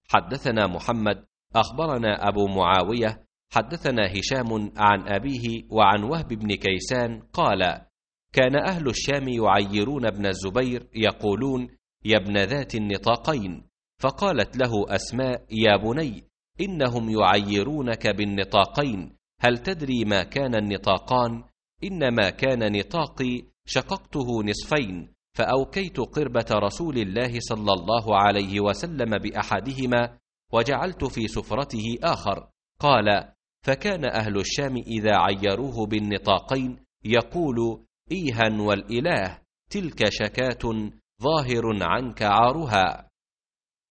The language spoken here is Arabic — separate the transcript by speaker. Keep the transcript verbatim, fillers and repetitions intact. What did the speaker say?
Speaker 1: حدثنا محمد أخبرنا أبو معاوية حدثنا هشام عن أبيه وعن وهب بن كيسان قال: كان أهل الشام يعيرون ابن الزبير يقولون: يا ابن ذات النطاقين. فقالت له أسماء: يا بني، إنهم يعيرونك بالنطاقين، هل تدري ما كان النطاقان؟ إنما كان نطاقي شققته نصفين، فأوكيت قربة رسول الله صلى الله عليه وسلم بأحدهما وجعلت في سفرته آخر. قال: فكان أهل الشام إذا عيروه بالنطاقين يقول: إيها والإله، تلك شكاة ظاهر عنك عارها.